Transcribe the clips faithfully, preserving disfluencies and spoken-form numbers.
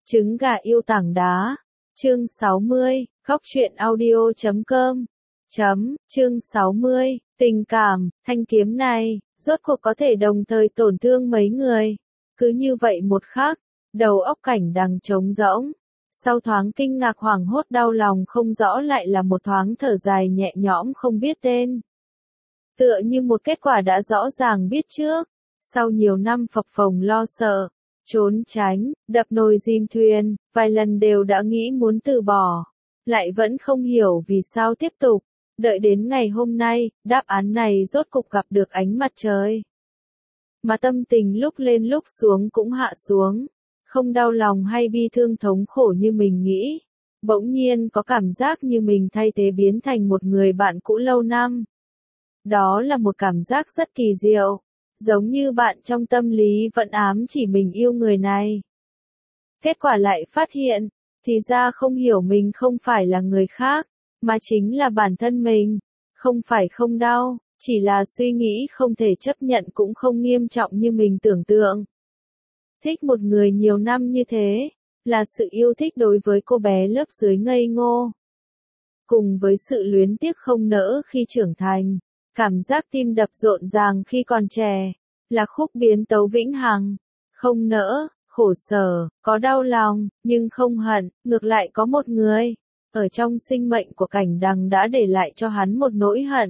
Trứng gà yêu tảng đá. Chương sáu mươi, góc truyện audio chấm com. Chấm, chương sáu mươi, tình cảm, thanh kiếm này, rốt cuộc có thể đồng thời tổn thương mấy người. Cứ như vậy một khắc, đầu óc Cảnh Đằng trống rỗng. Sau thoáng kinh ngạc hoảng hốt đau lòng không rõ lại là một thoáng thở dài nhẹ nhõm không biết tên. Tựa như một kết quả đã rõ ràng biết trước. Sau nhiều năm phập phồng lo sợ, trốn tránh, đập nồi dìm thuyền, vài lần đều đã nghĩ muốn từ bỏ. Lại vẫn không hiểu vì sao tiếp tục. Đợi đến ngày hôm nay, đáp án này rốt cục gặp được ánh mặt trời. Mà tâm tình lúc lên lúc xuống cũng hạ xuống. Không đau lòng hay bi thương thống khổ như mình nghĩ. Bỗng nhiên có cảm giác như mình thay thế biến thành một người bạn cũ lâu năm. Đó là một cảm giác rất kỳ diệu. Giống như bạn trong tâm lý vẫn ám chỉ mình yêu người này. Kết quả lại phát hiện, thì ra không hiểu mình không phải là người khác, mà chính là bản thân mình. Không phải không đau, chỉ là suy nghĩ không thể chấp nhận cũng không nghiêm trọng như mình tưởng tượng. Thích một người nhiều năm như thế, là sự yêu thích đối với cô bé lớp dưới ngây ngô. Cùng với sự luyến tiếc không nỡ khi trưởng thành. Cảm giác tim đập rộn ràng khi còn trẻ, là khúc biến tấu vĩnh hằng. Không nỡ, khổ sở, có đau lòng, nhưng không hận, ngược lại có một người, ở trong sinh mệnh của Cảnh Đằng đã để lại cho hắn một nỗi hận.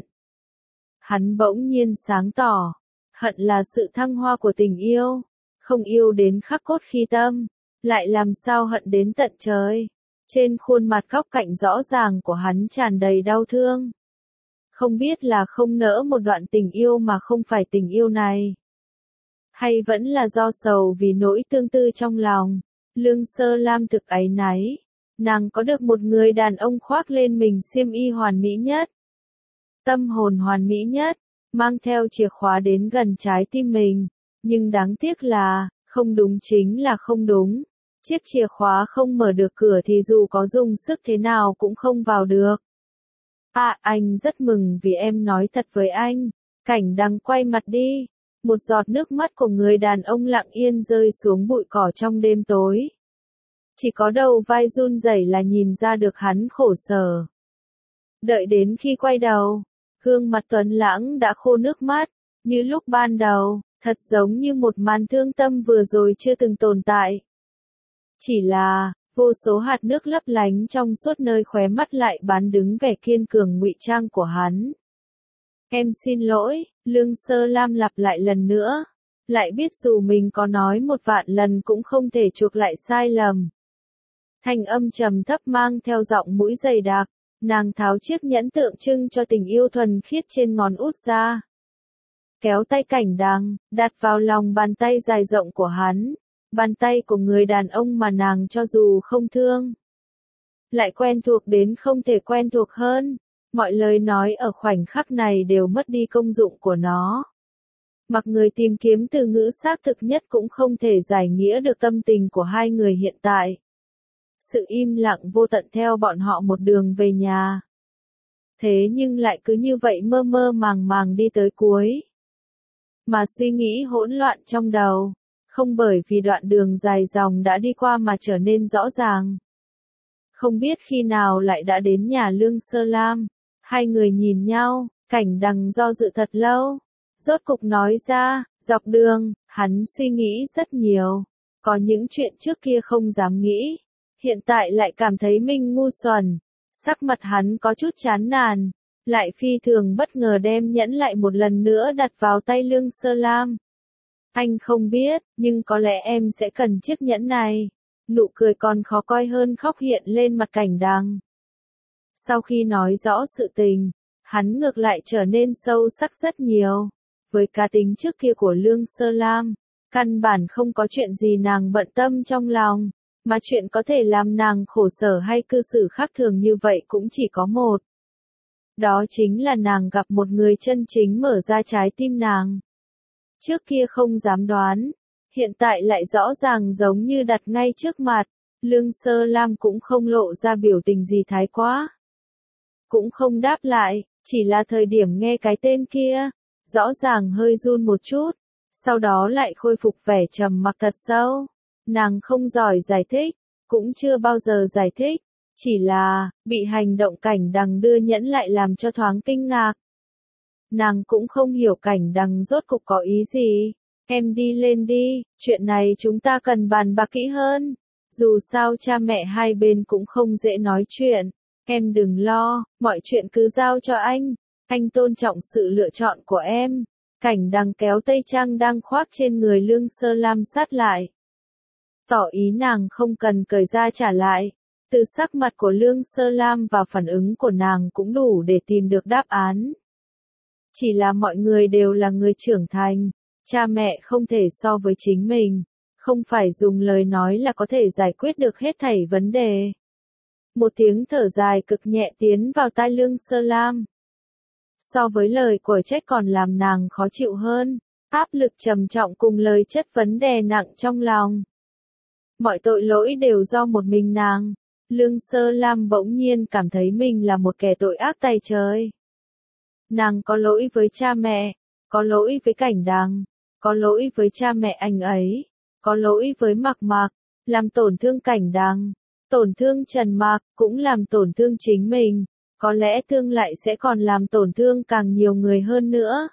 Hắn bỗng nhiên sáng tỏ, hận là sự thăng hoa của tình yêu, không yêu đến khắc cốt khi tâm, lại làm sao hận đến tận trời. Trên khuôn mặt góc cạnh rõ ràng của hắn tràn đầy đau thương. Không biết là không nỡ một đoạn tình yêu mà không phải tình yêu này. Hay vẫn là do sầu vì nỗi tương tư trong lòng. Lương Sơ Lam thực áy náy. Nàng có được một người đàn ông khoác lên mình xiêm y hoàn mỹ nhất. Tâm hồn hoàn mỹ nhất. Mang theo chìa khóa đến gần trái tim mình. Nhưng đáng tiếc là, không đúng chính là không đúng. Chiếc chìa khóa không mở được cửa thì dù có dùng sức thế nào cũng không vào được. À, anh rất mừng vì em nói thật với anh. Cảnh Đằng quay mặt đi. Một giọt nước mắt của người đàn ông lặng yên rơi xuống bụi cỏ trong đêm tối. Chỉ có đầu vai run rẩy là nhìn ra được hắn khổ sở. Đợi đến khi quay đầu, gương mặt tuấn lãng đã khô nước mắt, như lúc ban đầu, thật giống như một màn thương tâm vừa rồi chưa từng tồn tại. Chỉ là, vô số hạt nước lấp lánh trong suốt nơi khóe mắt lại bán đứng vẻ kiên cường ngụy trang của hắn. Em xin lỗi, Lương Sơ Lam lặp lại lần nữa. Lại biết dù mình có nói một vạn lần cũng không thể chuộc lại sai lầm. Thanh âm trầm thấp mang theo giọng mũi dày đặc. Nàng tháo chiếc nhẫn tượng trưng cho tình yêu thuần khiết trên ngón út ra. Kéo tay Cảnh Đằng, đặt vào lòng bàn tay dài rộng của hắn. Bàn tay của người đàn ông mà nàng cho dù không thương, lại quen thuộc đến không thể quen thuộc hơn. Mọi lời nói ở khoảnh khắc này đều mất đi công dụng của nó. Mặc người tìm kiếm từ ngữ xác thực nhất cũng không thể giải nghĩa được tâm tình của hai người hiện tại. Sự im lặng vô tận theo bọn họ một đường về nhà. Thế nhưng lại cứ như vậy mơ mơ màng màng đi tới cuối. Mà suy nghĩ hỗn loạn trong đầu. Không bởi vì đoạn đường dài dòng đã đi qua mà trở nên rõ ràng. Không biết khi nào lại đã đến nhà Lương Sơ Lam. Hai người nhìn nhau, Cảnh Đằng do dự thật lâu. Rốt cục nói ra, dọc đường, hắn suy nghĩ rất nhiều. Có những chuyện trước kia không dám nghĩ. Hiện tại lại cảm thấy mình ngu xuẩn. Sắc mặt hắn có chút chán nản. Lại phi thường bất ngờ đem nhẫn lại một lần nữa đặt vào tay Lương Sơ Lam. Anh không biết, nhưng có lẽ em sẽ cần chiếc nhẫn này. Nụ cười còn khó coi hơn khóc hiện lên mặt Cảnh Đằng. Sau khi nói rõ sự tình, hắn ngược lại trở nên sâu sắc rất nhiều. Với cá tính trước kia của Lương Sơ Lam, căn bản không có chuyện gì nàng bận tâm trong lòng, mà chuyện có thể làm nàng khổ sở hay cư xử khác thường như vậy cũng chỉ có một. Đó chính là nàng gặp một người chân chính mở ra trái tim nàng. Trước kia không dám đoán, hiện tại lại rõ ràng giống như đặt ngay trước mặt. Lương Sơ Lam cũng không lộ ra biểu tình gì thái quá. Cũng không đáp lại, chỉ là thời điểm nghe cái tên kia, rõ ràng hơi run một chút, sau đó lại khôi phục vẻ trầm mặc thật sâu. Nàng không giỏi giải thích, cũng chưa bao giờ giải thích, chỉ là, bị hành động Cảnh Đằng đưa nhẫn lại làm cho thoáng kinh ngạc. Nàng cũng không hiểu Cảnh Đằng rốt cục có ý gì. Em đi lên đi, chuyện này chúng ta cần bàn bạc kỹ hơn. Dù sao cha mẹ hai bên cũng không dễ nói chuyện. Em đừng lo, mọi chuyện cứ giao cho anh. Anh tôn trọng sự lựa chọn của em. Cảnh Đằng kéo tây trang đang khoác trên người Lương Sơ Lam sát lại. Tỏ ý nàng không cần cởi ra trả lại. Từ sắc mặt của Lương Sơ Lam và phản ứng của nàng cũng đủ để tìm được đáp án. Chỉ là mọi người đều là người trưởng thành. Cha mẹ không thể so với chính mình. Không phải dùng lời nói là có thể giải quyết được hết thảy vấn đề. Một tiếng thở dài cực nhẹ tiến vào tai Lương Sơ Lam. So với lời của trách còn làm nàng khó chịu hơn. Áp lực trầm trọng cùng lời chất vấn đè nặng trong lòng. Mọi tội lỗi đều do một mình nàng. Lương Sơ Lam bỗng nhiên cảm thấy mình là một kẻ tội ác tày trời. Nàng có lỗi với cha mẹ, có lỗi với Cảnh Đằng, có lỗi với cha mẹ anh ấy, có lỗi với Mạc Mạc, làm tổn thương Cảnh Đằng, tổn thương Trần Mạc, cũng làm tổn thương chính mình, có lẽ tương lại sẽ còn làm tổn thương càng nhiều người hơn nữa.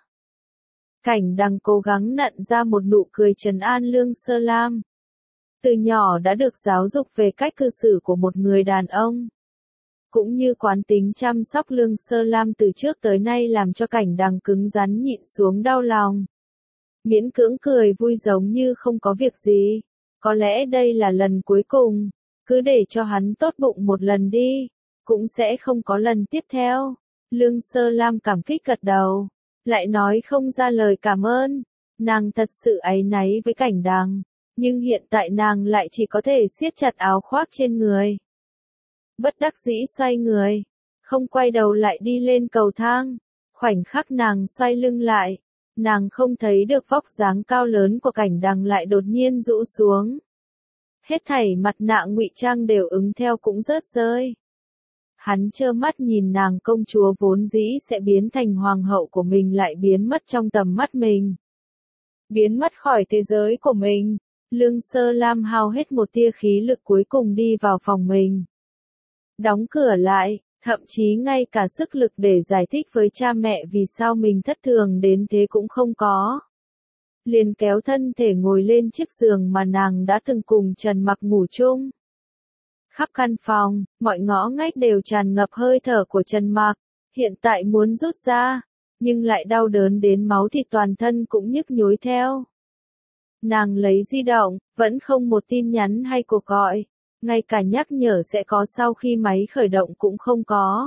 Cảnh Đằng cố gắng nặn ra một nụ cười trấn an Lương Sơ Lam. Từ nhỏ đã được giáo dục về cách cư xử của một người đàn ông. Cũng như quán tính chăm sóc Lương Sơ Lam từ trước tới nay làm cho Cảnh Đằng cứng rắn nhịn xuống đau lòng. Miễn cưỡng cười vui giống như không có việc gì. Có lẽ đây là lần cuối cùng. Cứ để cho hắn tốt bụng một lần đi. Cũng sẽ không có lần tiếp theo. Lương Sơ Lam cảm kích gật đầu. Lại nói không ra lời cảm ơn. Nàng thật sự áy náy với Cảnh Đằng. Nhưng hiện tại nàng lại chỉ có thể siết chặt áo khoác trên người. Bất đắc dĩ xoay người. Không quay đầu lại đi lên cầu thang. Khoảnh khắc nàng xoay lưng lại. Nàng không thấy được vóc dáng cao lớn của Cảnh Đằng lại đột nhiên rũ xuống. Hết thảy mặt nạ ngụy trang đều ứng theo cũng rớt rơi. Hắn trơ mắt nhìn nàng công chúa vốn dĩ sẽ biến thành hoàng hậu của mình lại biến mất trong tầm mắt mình. Biến mất khỏi thế giới của mình. Lương Sơ Lam hao hết một tia khí lực cuối cùng đi vào phòng mình. Đóng cửa lại, thậm chí ngay cả sức lực để giải thích với cha mẹ vì sao mình thất thường đến thế cũng không có. Liền kéo thân thể ngồi lên chiếc giường mà nàng đã từng cùng Trần Mặc ngủ chung. Khắp căn phòng, mọi ngõ ngách đều tràn ngập hơi thở của Trần Mặc, hiện tại muốn rút ra, nhưng lại đau đớn đến máu thịt toàn thân cũng nhức nhối theo. Nàng lấy di động, vẫn không một tin nhắn hay cuộc gọi, ngay cả nhắc nhở sẽ có sau khi máy khởi động cũng không có.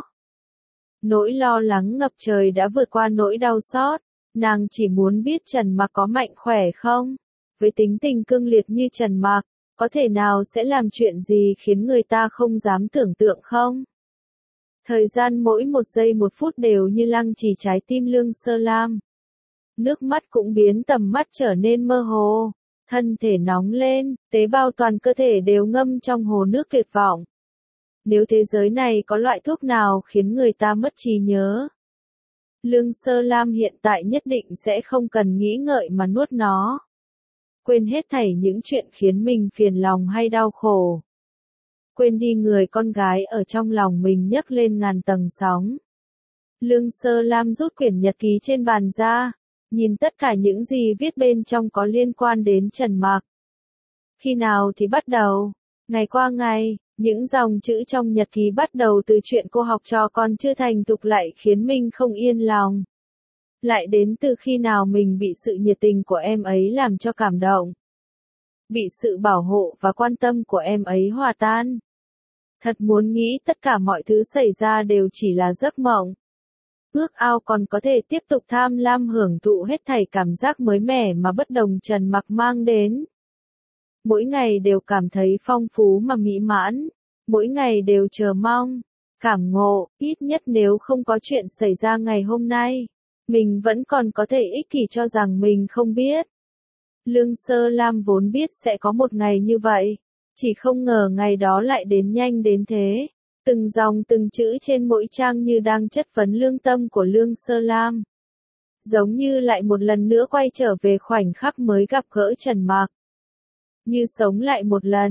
Nỗi lo lắng ngập trời đã vượt qua nỗi đau xót, nàng chỉ muốn biết Trần Mặc có mạnh khỏe không? Với tính tình cương liệt như Trần Mặc, có thể nào sẽ làm chuyện gì khiến người ta không dám tưởng tượng không? Thời gian mỗi một giây một phút đều như lăng trì trái tim Lương Sơ Lam. Nước mắt cũng biến tầm mắt trở nên mơ hồ, thân thể nóng lên, tế bào toàn cơ thể đều ngâm trong hồ nước tuyệt vọng. Nếu thế giới này có loại thuốc nào khiến người ta mất trí nhớ, Lương Sơ Lam hiện tại nhất định sẽ không cần nghĩ ngợi mà nuốt nó. Quên hết thảy những chuyện khiến mình phiền lòng hay đau khổ. Quên đi người con gái ở trong lòng mình nhấc lên ngàn tầng sóng. Lương Sơ Lam rút quyển nhật ký trên bàn ra, nhìn tất cả những gì viết bên trong có liên quan đến Trần Mặc. Khi nào thì bắt đầu? Ngày qua ngày, những dòng chữ trong nhật ký bắt đầu từ chuyện cô học trò còn chưa thành thục lại khiến mình không yên lòng. Lại đến từ khi nào mình bị sự nhiệt tình của em ấy làm cho cảm động. Bị sự bảo hộ và quan tâm của em ấy hòa tan. Thật muốn nghĩ tất cả mọi thứ xảy ra đều chỉ là giấc mộng. Ước ao còn có thể tiếp tục tham lam hưởng thụ hết thảy cảm giác mới mẻ mà bất đồng Trần Mặc mang đến. Mỗi ngày đều cảm thấy phong phú mà mỹ mãn. Mỗi ngày đều chờ mong, cảm ngộ, ít nhất nếu không có chuyện xảy ra ngày hôm nay. Mình vẫn còn có thể ích kỷ cho rằng mình không biết. Lương Sơ Lam vốn biết sẽ có một ngày như vậy. Chỉ không ngờ ngày đó lại đến nhanh đến thế. Từng dòng từng chữ trên mỗi trang như đang chất vấn lương tâm của Lương Sơ Lam. Giống như lại một lần nữa quay trở về khoảnh khắc mới gặp gỡ Trần Mặc. Như sống lại một lần.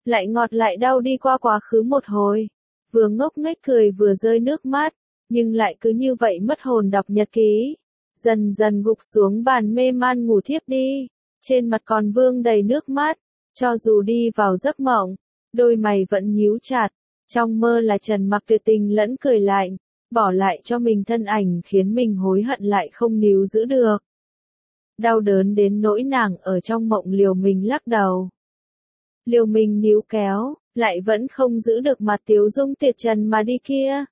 lại ngọt lại đau đi qua quá khứ một hồi. Vừa ngốc nghếch cười vừa rơi nước mắt, nhưng lại cứ như vậy mất hồn đọc nhật ký. Dần dần gục xuống bàn mê man ngủ thiếp đi, trên mặt còn vương đầy nước mắt, cho dù đi vào giấc mộng, đôi mày vẫn nhíu chặt, trong mơ là Trần Mặc tuyệt tình lẫn cười lạnh, bỏ lại cho mình thân ảnh khiến mình hối hận lại không níu giữ được. Đau đớn đến nỗi nàng ở trong mộng liều mình lắc đầu. Liều mình níu kéo, lại vẫn không giữ được mặt Tiếu Dung tuyệt trần mà đi kia.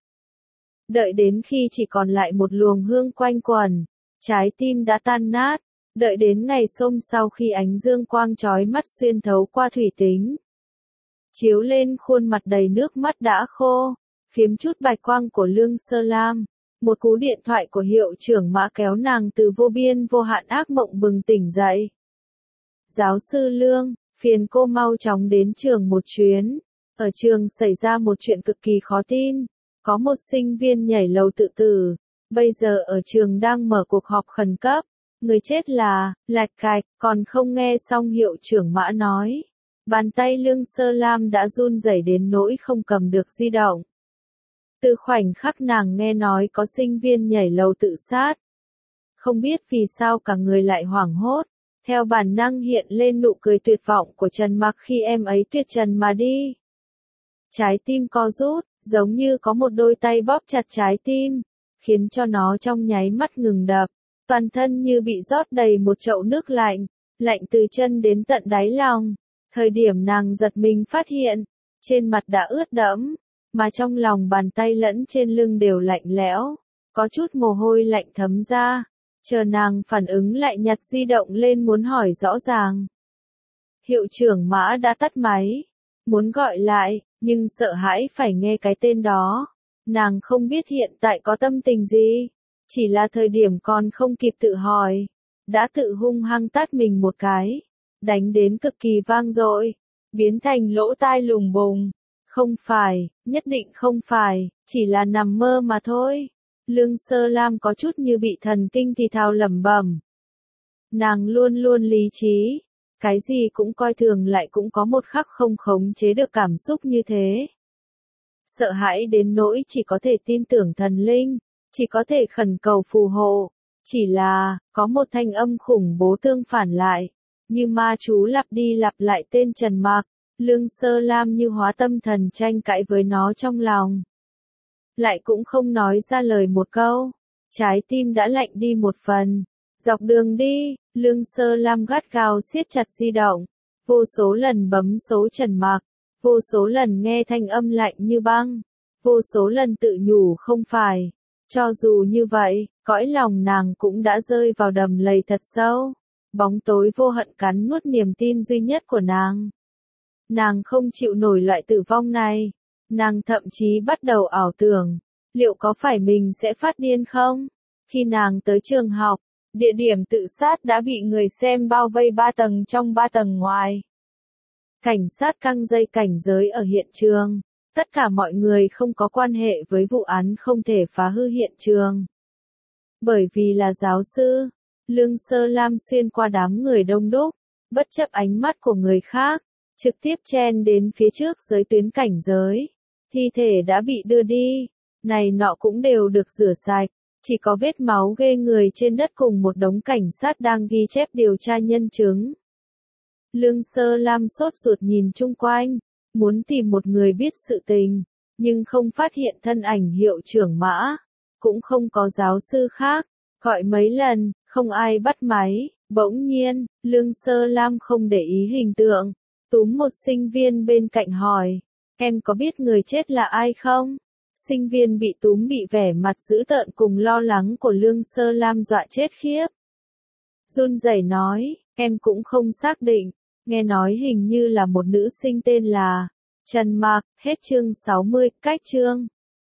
Đợi đến khi chỉ còn lại một luồng hương quanh quẩn, trái tim đã tan nát, đợi đến ngày hôm sau khi ánh dương quang chói mắt xuyên thấu qua thủy tính, chiếu lên khuôn mặt đầy nước mắt đã khô, phiếm chút bạch quang của Lương Sơ Lam, một cú điện thoại của hiệu trưởng Mã kéo nàng từ vô biên vô hạn ác mộng bừng tỉnh dậy. Giáo sư Lương, phiền cô mau chóng đến trường một chuyến, ở trường xảy ra một chuyện cực kỳ khó tin, có một sinh viên nhảy lầu tự tử, bây giờ ở trường đang mở cuộc họp khẩn cấp, người chết là, lạch cạch, còn không nghe xong hiệu trưởng Mã nói. Bàn tay Lương Sơ Lam đã run rẩy đến nỗi không cầm được di động. Từ khoảnh khắc nàng nghe nói có sinh viên nhảy lầu tự sát. Không biết vì sao cả người lại hoảng hốt, theo bản năng hiện lên nụ cười tuyệt vọng của Trần Mặc khi em ấy tuyệt trần mà đi. Trái tim co rút, giống như có một đôi tay bóp chặt trái tim, khiến cho nó trong nháy mắt ngừng đập, toàn thân như bị rót đầy một chậu nước lạnh, lạnh từ chân đến tận đáy lòng. Thời điểm nàng giật mình phát hiện, trên mặt đã ướt đẫm, mà trong lòng bàn tay lẫn trên lưng đều lạnh lẽo, có chút mồ hôi lạnh thấm ra, chờ nàng phản ứng lại nhặt di động lên muốn hỏi rõ ràng. Hiệu trưởng Mã đã tắt máy, muốn gọi lại, nhưng sợ hãi phải nghe cái tên đó, nàng không biết hiện tại có tâm tình gì, chỉ là thời điểm còn không kịp tự hỏi, đã tự hung hăng tát mình một cái. Đánh đến cực kỳ vang dội, biến thành lỗ tai lùng bùng. Không phải, nhất định không phải, chỉ là nằm mơ mà thôi. Lương Sơ Lam có chút như bị thần kinh thì thào lẩm bẩm. Nàng luôn luôn lý trí, cái gì cũng coi thường lại cũng có một khắc không khống chế được cảm xúc như thế. Sợ hãi đến nỗi chỉ có thể tin tưởng thần linh, chỉ có thể khẩn cầu phù hộ, chỉ là, có một thanh âm khủng bố tương phản lại. Như ma chú lặp đi lặp lại tên Trần Mặc, Lương Sơ Lam như hóa tâm thần tranh cãi với nó trong lòng. Lại cũng không nói ra lời một câu, trái tim đã lạnh đi một phần. Dọc đường đi, Lương Sơ Lam gắt gao siết chặt di động, vô số lần bấm số Trần Mặc, vô số lần nghe thanh âm lạnh như băng, vô số lần tự nhủ không phải. Cho dù như vậy, cõi lòng nàng cũng đã rơi vào đầm lầy thật sâu. Bóng tối vô hận cắn nuốt niềm tin duy nhất của nàng. Nàng không chịu nổi loại tử vong này. Nàng thậm chí bắt đầu ảo tưởng, liệu có phải mình sẽ phát điên không? Khi nàng tới trường học, địa điểm tự sát đã bị người xem bao vây ba tầng trong ba tầng ngoài. Cảnh sát căng dây cảnh giới ở hiện trường. Tất cả mọi người không có quan hệ với vụ án không thể phá hư hiện trường. Bởi vì là giáo sư, Lương Sơ Lam xuyên qua đám người đông đúc, bất chấp ánh mắt của người khác, trực tiếp chen đến phía trước giới tuyến cảnh giới. Thi thể đã bị đưa đi, này nọ cũng đều được rửa sạch, chỉ có vết máu ghê người trên đất cùng một đống cảnh sát đang ghi chép điều tra nhân chứng. Lương Sơ Lam sốt ruột nhìn chung quanh, muốn tìm một người biết sự tình, nhưng không phát hiện thân ảnh hiệu trưởng Mã, cũng không có giáo sư khác. Gọi mấy lần, không ai bắt máy, bỗng nhiên, Lương Sơ Lam không để ý hình tượng, túm một sinh viên bên cạnh hỏi, em có biết người chết là ai không? Sinh viên bị túm bị vẻ mặt dữ tợn cùng lo lắng của Lương Sơ Lam dọa chết khiếp. Run rẩy nói, em cũng không xác định, nghe nói hình như là một nữ sinh tên là Trần Mặc, hết chương sáu mươi, cách chương.